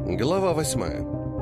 Глава 8.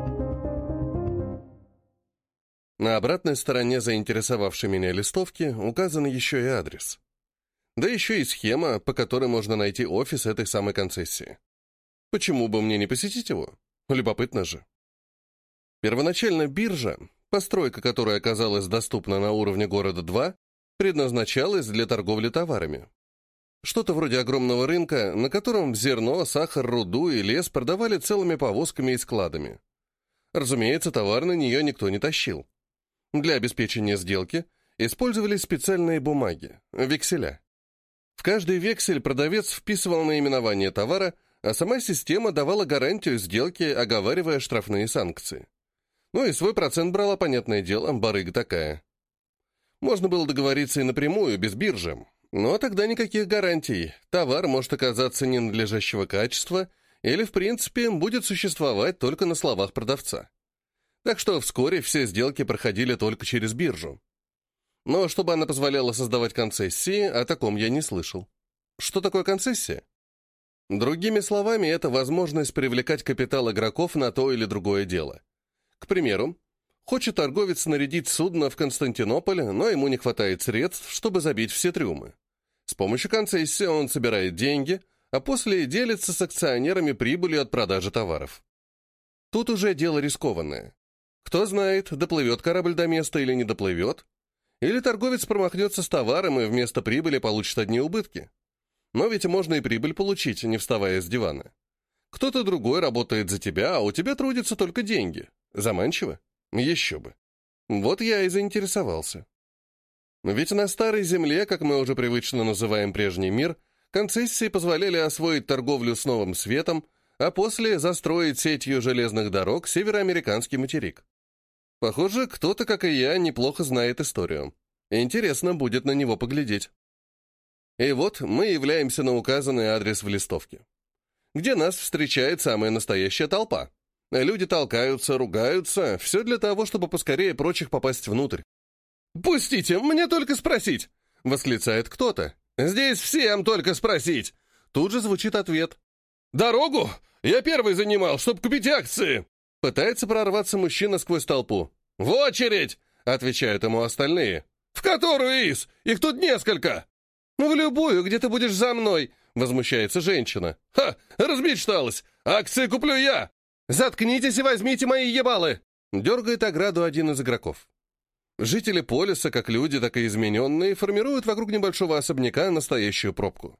На обратной стороне заинтересовавшей меня листовки указан еще и адрес. Да еще и схема, по которой можно найти офис этой самой концессии. Почему бы мне не посетить его? Любопытно же. Первоначально биржа, постройка которой оказалась доступна на уровне города 2, предназначалась для торговли товарами. Что-то вроде огромного рынка, на котором зерно, сахар, руду и лес продавали целыми повозками и складами. Разумеется, товар на нее никто не тащил. Для обеспечения сделки использовались специальные бумаги – векселя. В каждый вексель продавец вписывал наименование товара, а сама система давала гарантию сделки, оговаривая штрафные санкции. Ну и свой процент брала, понятное дело, барыга такая. Можно было договориться и напрямую, без биржи. Но тогда никаких гарантий. Товар может оказаться ненадлежащего качества или, в принципе, будет существовать только на словах продавца. Так что вскоре все сделки проходили только через биржу. Но чтобы она позволяла создавать концессии, о таком я не слышал. Что такое концессия? Другими словами, это возможность привлекать капитал игроков на то или другое дело. К примеру, хочет торговец снарядить судно в Константинополь, но ему не хватает средств, чтобы забить все трюмы. С помощью концессии он собирает деньги, а после делится с акционерами прибылью от продажи товаров. Тут уже дело рискованное. Кто знает, доплывет корабль до места или не доплывет, или торговец промахнется с товаром и вместо прибыли получит одни убытки. Но ведь можно и прибыль получить, не вставая с дивана. Кто-то другой работает за тебя, а у тебя трудятся только деньги. Заманчиво? Еще бы. Вот я и заинтересовался. Ведь на Старой Земле, как мы уже привычно называем прежний мир, концессии позволяли освоить торговлю с Новым Светом, а после застроить сетью железных дорог североамериканский материк. Похоже, кто-то, как и я, неплохо знает историю. Интересно будет на него поглядеть. И вот мы являемся на указанный адрес в листовке, где нас встречает самая настоящая толпа. Люди толкаются, ругаются, все для того, чтобы поскорее прочих попасть внутрь. «Пустите, мне только спросить!» — восклицает кто-то. «Здесь всем только спросить!» Тут же звучит ответ. «Дорогу я первый занимал, чтобы купить акции!» Пытается прорваться мужчина сквозь толпу. «В очередь!» — отвечают ему остальные. «В которую из? Их тут несколько!» «В любую, где ты будешь за мной!» — возмущается женщина. «Ха! Размечталась! Акции куплю я! Заткнитесь и возьмите мои ебалы!» Дергает ограду один из игроков. Жители полиса, как люди, так и измененные, формируют вокруг небольшого особняка настоящую пробку.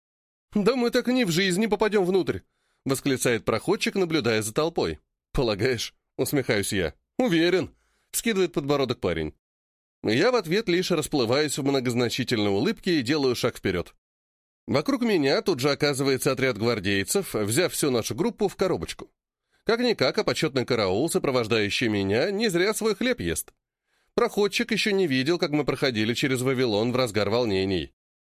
«Да мы так и не в жизни попадем внутрь!» — восклицает проходчик, наблюдая за толпой. «Полагаешь?» — усмехаюсь я. «Уверен!» — вскидывает подбородок парень. Я в ответ лишь расплываюсь в многозначительной улыбке и делаю шаг вперед. Вокруг меня тут же оказывается отряд гвардейцев, взяв всю нашу группу в коробочку. Как-никак, а почетный караул, сопровождающий меня, не зря свой хлеб ест. Проходчик еще не видел, как мы проходили через Вавилон в разгар волнений.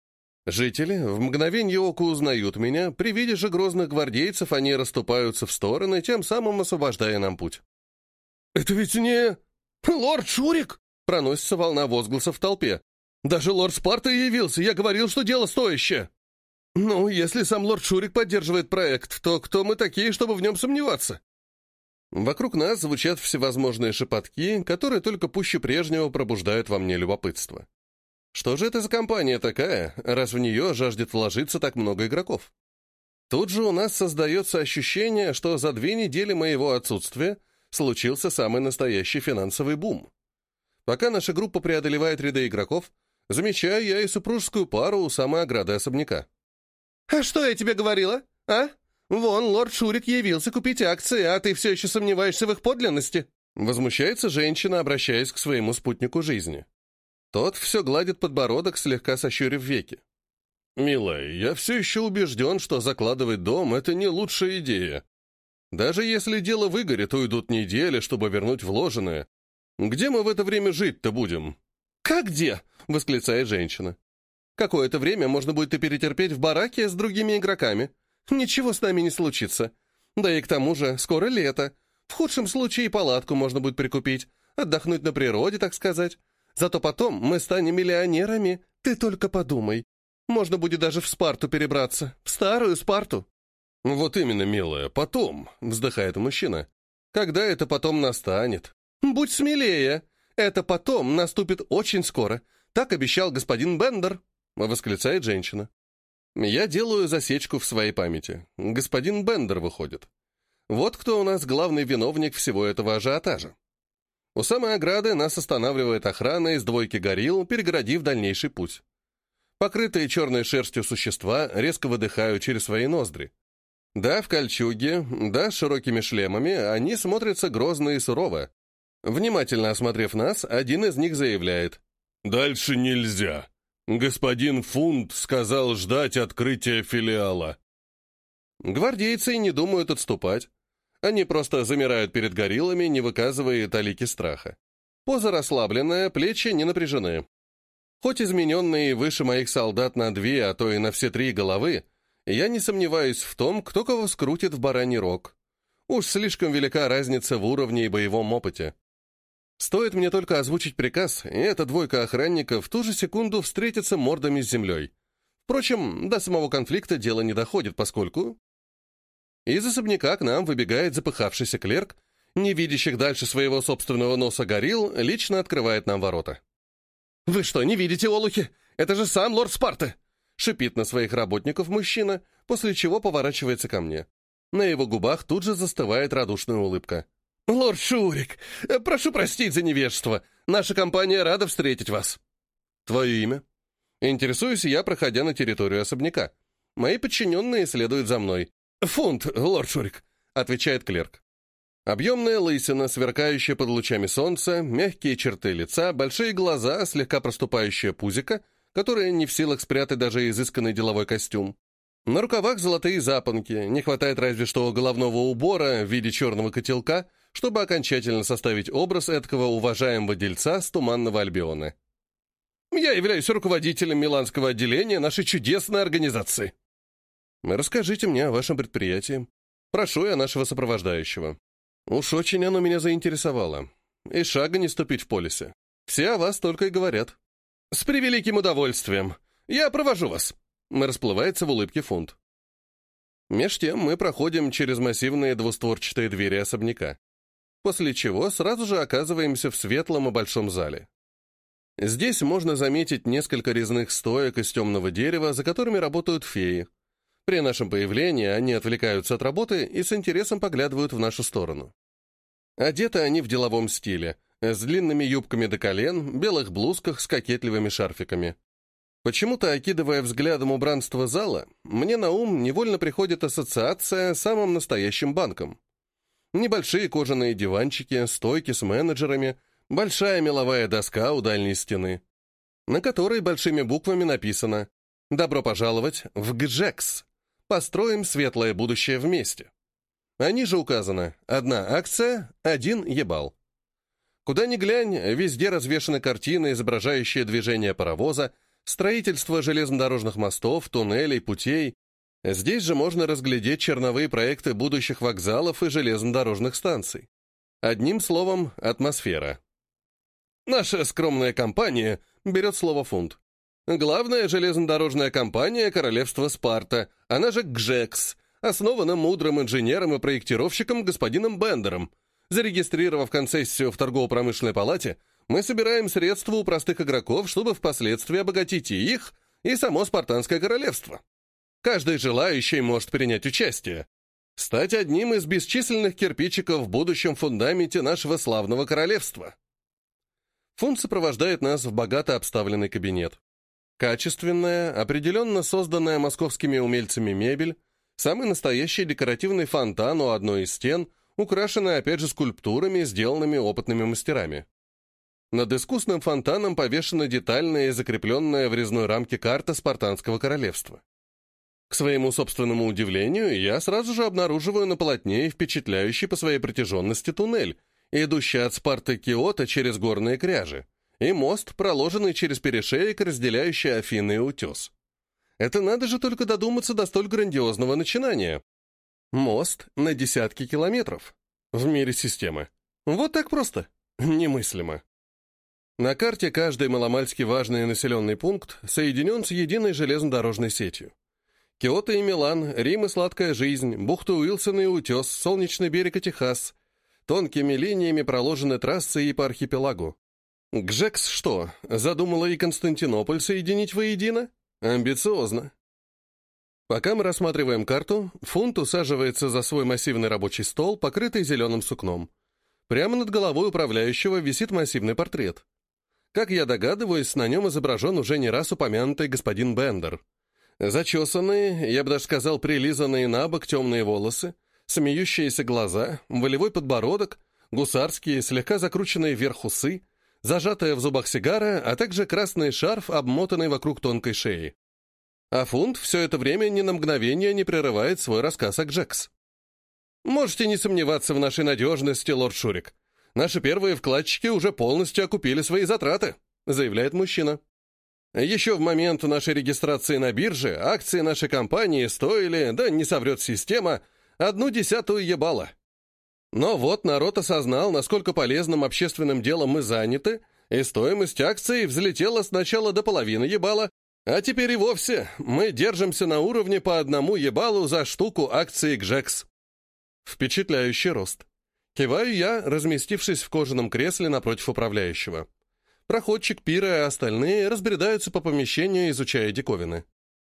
Жители в мгновенье ока узнают меня, при виде же грозных гвардейцев они расступаются в стороны, тем самым освобождая нам путь. «Это ведь не... лорд Шурик!» — проносится волна возгласов в толпе. «Даже лорд Спарта явился, я говорил, что дело стоящее!» «Ну, если сам лорд Шурик поддерживает проект, то кто мы такие, чтобы в нем сомневаться?» Вокруг нас звучат всевозможные шепотки, которые только пуще прежнего пробуждают во мне любопытство. Что же это за компания такая, раз в нее жаждет вложиться так много игроков? Тут же у нас создается ощущение, что за 2 недели моего отсутствия случился самый настоящий финансовый бум. Пока наша группа преодолевает ряды игроков, замечаю я и супружескую пару у самой ограды особняка. «А что я тебе говорила, а? Вон, лорд Шурик явился купить акции, а ты все еще сомневаешься в их подлинности?» Возмущается женщина, обращаясь к своему спутнику жизни. Тот все гладит подбородок, слегка сощурив веки. «Милая, я все еще убежден, что закладывать дом — это не лучшая идея. Даже если дело выгорит, уйдут недели, чтобы вернуть вложенное. Где мы в это время жить-то будем?» «Как где?» — восклицает женщина. «Какое-то время можно будет и перетерпеть в бараке с другими игроками. Ничего с нами не случится. Да и к тому же скоро лето. В худшем случае и палатку можно будет прикупить, отдохнуть на природе, так сказать. Зато потом мы станем миллионерами. Ты только подумай. Можно будет даже в Спарту перебраться. В старую Спарту». «Вот именно, милая, потом», — вздыхает мужчина. «Когда это потом настанет?» «Будь смелее! Это потом наступит очень скоро. Так обещал господин Бендер», — восклицает женщина. Я делаю засечку в своей памяти. Господин Бендер выходит. Вот кто у нас главный виновник всего этого ажиотажа. У самой ограды нас останавливает охрана из двойки горилл, перегородив дальнейший путь. Покрытые черной шерстью существа резко выдыхают через свои ноздри. Да, в кольчуге, да, с широкими шлемами, они смотрятся грозно и сурово. Внимательно осмотрев нас, один из них заявляет: «Дальше нельзя. Господин Фунт сказал ждать открытия филиала». Гвардейцы не думают отступать. Они просто замирают перед гориллами, не выказывая и талики страха. Поза расслабленная, плечи не напряжены. Хоть измененные выше моих солдат на 2, а то и на все 3 головы, я не сомневаюсь в том, кто кого скрутит в бараний рог. Уж слишком велика разница в уровне и боевом опыте. Стоит мне только озвучить приказ, и эта двойка охранников в ту же секунду встретится мордами с землей. Впрочем, до самого конфликта дело не доходит, поскольку из особняка к нам выбегает запыхавшийся клерк, не видящих дальше своего собственного носа горилл, лично открывает нам ворота. «Вы что, не видите, олухи? Это же сам лорд Спарты!» Шипит на своих работников мужчина, после чего поворачивается ко мне. На его губах тут же застывает радушная улыбка. «Лорд Шурик, прошу простить за невежество. Наша компания рада встретить вас». «Твое имя?» Интересуюсь я, проходя на территорию особняка. Мои подчиненные следуют за мной. «Фунт, лорд Шурик», — отвечает клерк. Объемная лысина, сверкающая под лучами солнца, мягкие черты лица, большие глаза, слегка проступающее пузико, которое не в силах спрятать даже изысканный деловой костюм. На рукавах золотые запонки, не хватает разве что головного убора в виде черного котелка, чтобы окончательно составить образ эткого уважаемого дельца с Туманного Альбиона. «Я являюсь руководителем Миланского отделения нашей чудесной организации». «Расскажите мне о вашем предприятии. Прошу я нашего сопровождающего. Уж очень оно меня заинтересовало. И шага не ступить в полисе. Все о вас только и говорят». «С превеликим удовольствием. Я провожу вас», — расплывается в улыбке Фунт. Меж тем мы проходим через массивные двустворчатые двери особняка, после чего сразу же оказываемся в светлом и большом зале. Здесь можно заметить несколько резных стоек из темного дерева, за которыми работают феи. При нашем появлении они отвлекаются от работы и с интересом поглядывают в нашу сторону. Одеты они в деловом стиле, с длинными юбками до колен, белых блузках с кокетливыми шарфиками. Почему-то, окидывая взглядом убранство зала, мне на ум невольно приходит ассоциация с самым настоящим банком. Небольшие кожаные диванчики, стойки с менеджерами, большая меловая доска у дальней стены, на которой большими буквами написано «Добро пожаловать в ГЖЭКС! Построим светлое будущее вместе». А ниже указано «Одна акция, один ебал». Куда ни глянь, везде развешаны картины, изображающие движение паровоза, строительство железнодорожных мостов, туннелей, путей. Здесь же можно разглядеть черновые проекты будущих вокзалов и железнодорожных станций. Одним словом, атмосфера. Наша скромная компания, берет слово Фунт. Главная железнодорожная компания Королевства Спарта, она же ГЖЭКС, основана мудрым инженером и проектировщиком господином Бендером. Зарегистрировав концессию в торгово-промышленной палате, мы собираем средства у простых игроков, чтобы впоследствии обогатить и их, и само Спартанское королевство. Каждый желающий может принять участие, стать одним из бесчисленных кирпичиков в будущем фундаменте нашего славного королевства. Фунт сопровождает нас в богато обставленный кабинет. Качественная, определенно созданная московскими умельцами мебель, самый настоящий декоративный фонтан у одной из стен, украшенный опять же скульптурами, сделанными опытными мастерами. Над искусным фонтаном повешена детальная и закрепленная в резной рамке карта Спартанского королевства. К своему собственному удивлению, я сразу же обнаруживаю на полотне впечатляющий по своей протяженности туннель, идущий от Спарты Киота через горные кряжи, и мост, проложенный через перешеек, разделяющий Афины и Утес. Это надо же только додуматься до столь грандиозного начинания. Мост на десятки километров. В мире системы. Вот так просто. Немыслимо. На карте каждый маломальски важный населенный пункт соединен с единой железнодорожной сетью. Киото и Милан, Рим и сладкая жизнь, бухта Уилсона и утес, солнечный берег и Техас. Тонкими линиями проложены трассы и по архипелагу. Гжекс что, задумала и Константинополь соединить воедино? Амбициозно. Пока мы рассматриваем карту, Фунт усаживается за свой массивный рабочий стол, покрытый зеленым сукном. Прямо над головой управляющего висит массивный портрет. Как я догадываюсь, на нем изображен уже не раз упомянутый господин Бендер. Зачесанные, я бы даже сказал, прилизанные на бок темные волосы, смеющиеся глаза, волевой подбородок, гусарские, слегка закрученные вверх усы, зажатая в зубах сигара, а также красный шарф, обмотанный вокруг тонкой шеи. А Фунт все это время ни на мгновение не прерывает свой рассказ о Гжекс. «Можете не сомневаться в нашей надежности, лорд Шурик. Наши первые вкладчики уже полностью окупили свои затраты», заявляет мужчина. «Еще в момент нашей регистрации на бирже акции нашей компании стоили, да не соврет система, 1/10 ебала. Но вот народ осознал, насколько полезным общественным делом мы заняты, и стоимость акций взлетела сначала до половины ебала, а теперь и вовсе мы держимся на уровне по 1 ебалу за штуку акций Гжекс». Впечатляющий рост. Киваю я, разместившись в кожаном кресле напротив управляющего. Проходчик, Пира и остальные разбредаются по помещению, изучая диковины.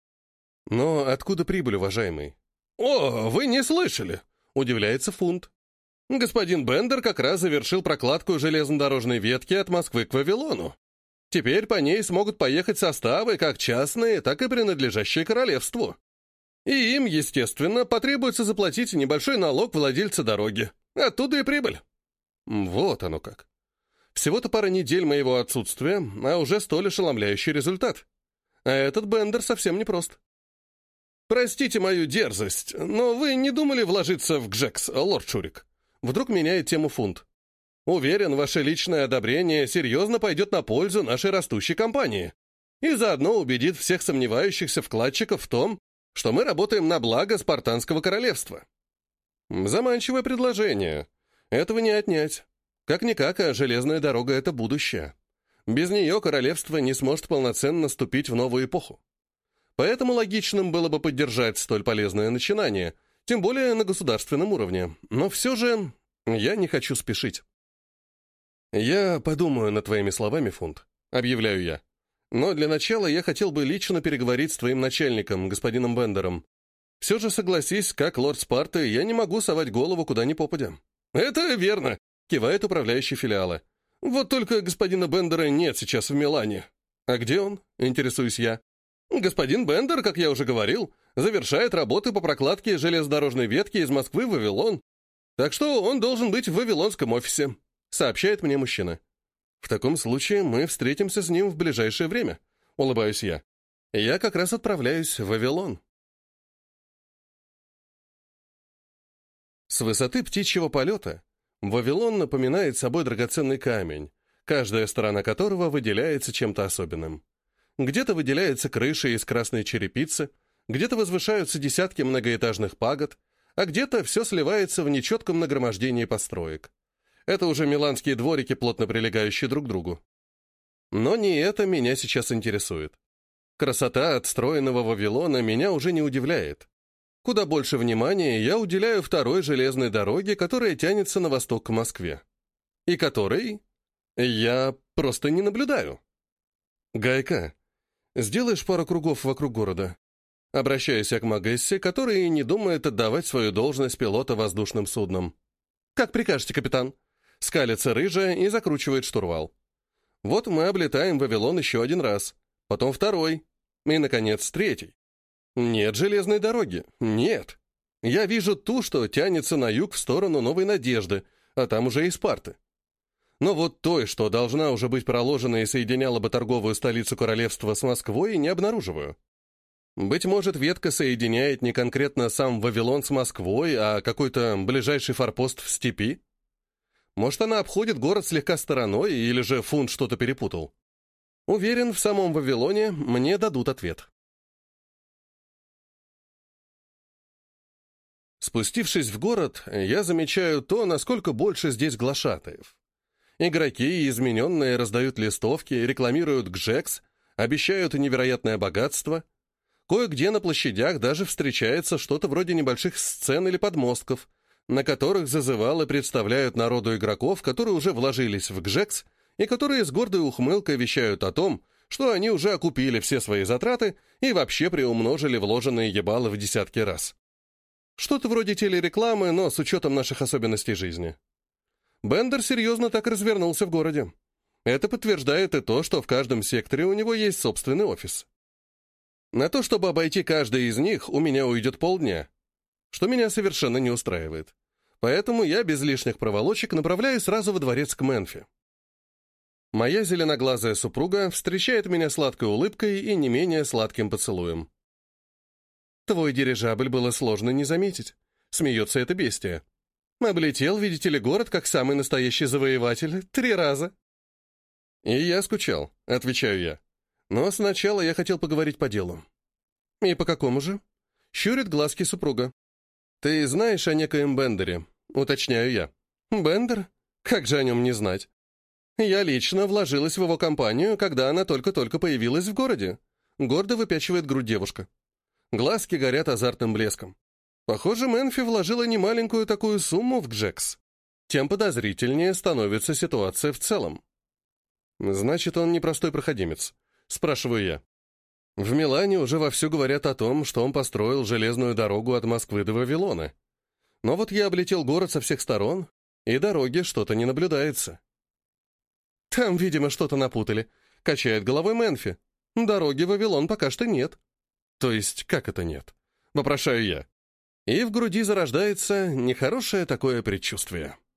«Но откуда прибыль, уважаемый?» «О, вы не слышали!» — удивляется Фунт. «Господин Бендер как раз завершил прокладку железнодорожной ветки от Москвы к Вавилону. Теперь по ней смогут поехать составы, как частные, так и принадлежащие королевству. И им, естественно, потребуется заплатить небольшой налог владельца дороги. Оттуда и прибыль». Вот оно как. Всего-то пара недель моего отсутствия, а уже столь ошеломляющий результат. А этот Бендер совсем непрост. «Простите мою дерзость, но вы не думали вложиться в Гжекс, лорд Шурик?» Вдруг меняет тему Фунт. «Уверен, ваше личное одобрение серьезно пойдет на пользу нашей растущей компании и заодно убедит всех сомневающихся вкладчиков в том, что мы работаем на благо Спартанского королевства». Заманчивое предложение. Этого не отнять. Как-никак, а железная дорога — это будущее. Без нее королевство не сможет полноценно ступить в новую эпоху. Поэтому логичным было бы поддержать столь полезное начинание, тем более на государственном уровне. Но все же я не хочу спешить. «Я подумаю над твоими словами, Фунт», — объявляю я. «Но для начала я хотел бы лично переговорить с твоим начальником, господином Бендером. Все же, согласись, как лорд Спарты, я не могу совать голову куда ни попадя». «Это верно», — кивает управляющий филиала. «Вот только господина Бендера нет сейчас в Милане». «А где он?» — интересуюсь я. «Господин Бендер, как я уже говорил, завершает работы по прокладке железнодорожной ветки из Москвы в Вавилон. Так что он должен быть в вавилонском офисе», — сообщает мне мужчина. «В таком случае мы встретимся с ним в ближайшее время», — улыбаюсь я. «Я как раз отправляюсь в Вавилон». С высоты птичьего полета Вавилон напоминает собой драгоценный камень, каждая сторона которого выделяется чем-то особенным. Где-то выделяется крыша из красной черепицы, где-то возвышаются десятки многоэтажных пагод, а где-то все сливается в нечетком нагромождении построек. Это уже миланские дворики, плотно прилегающие друг к другу. Но не это меня сейчас интересует. Красота отстроенного Вавилона меня уже не удивляет. Куда больше внимания я уделяю второй железной дороге, которая тянется на восток к Москве. И которой я просто не наблюдаю. «Гайка, сделаешь пару кругов вокруг города?» Обращаюсь я к Магессе, который и не думает отдавать свою должность пилота воздушным судном. «Как прикажете, капитан?» Скалится рыжая и закручивает штурвал. Вот мы облетаем Вавилон еще один раз, потом второй, и, наконец, третий. Нет железной дороги, нет. Я вижу ту, что тянется на юг в сторону Новой Надежды, а там уже и Спарты. Но вот той, что должна уже быть проложена и соединяла бы торговую столицу королевства с Москвой, не обнаруживаю. Быть может, ветка соединяет не конкретно сам Вавилон с Москвой, а какой-то ближайший форпост в степи? Может, она обходит город слегка стороной, или же Фунт что-то перепутал? Уверен, в самом Вавилоне мне дадут ответ. Спустившись в город, я замечаю то, насколько больше здесь глашатаев. Игроки и измененные раздают листовки, рекламируют Гжекс, обещают невероятное богатство. Кое-где на площадях даже встречается что-то вроде небольших сцен или подмостков, на которых зазывалы представляют народу игроков, которые уже вложились в Гжекс и которые с гордой ухмылкой вещают о том, что они уже окупили все свои затраты и вообще приумножили вложенные ебалы в десятки раз. Что-то вроде телерекламы, но с учетом наших особенностей жизни. Бендер серьезно так развернулся в городе. Это подтверждает и то, что в каждом секторе у него есть собственный офис. На то, чтобы обойти каждый из них, у меня уйдет полдня, что меня совершенно не устраивает. Поэтому я без лишних проволочек направляюсь сразу во дворец к Менфи. Моя зеленоглазая супруга встречает меня сладкой улыбкой и не менее сладким поцелуем. «Твой дирижабль было сложно не заметить», — смеется эта бестия. «Облетел, видите ли, город, как самый настоящий завоеватель, 3 раза». «И я скучал», — отвечаю я. «Но сначала я хотел поговорить по делу». «И по какому же?» — щурит глазки супруга. «Ты знаешь о некоем Бендере?» — уточняю я. «Бендер? Как же о нем не знать? Я лично вложилась в его компанию, когда она только-только появилась в городе». Гордо выпячивает грудь девушка. Глазки горят азартным блеском. Похоже, Менфи вложила немаленькую такую сумму в Гжекс. Тем подозрительнее становится ситуация в целом. «Значит, он непростой проходимец?» — спрашиваю я. В Милане уже вовсю говорят о том, что он построил железную дорогу от Москвы до Вавилона. Но вот я облетел город со всех сторон, и дороги что-то не наблюдается. «Там, видимо, что-то напутали», — качает головой Менфи. «Дороги в Вавилон пока что нет». «То есть, как это нет?» — вопрошаю я. И в груди зарождается нехорошее такое предчувствие.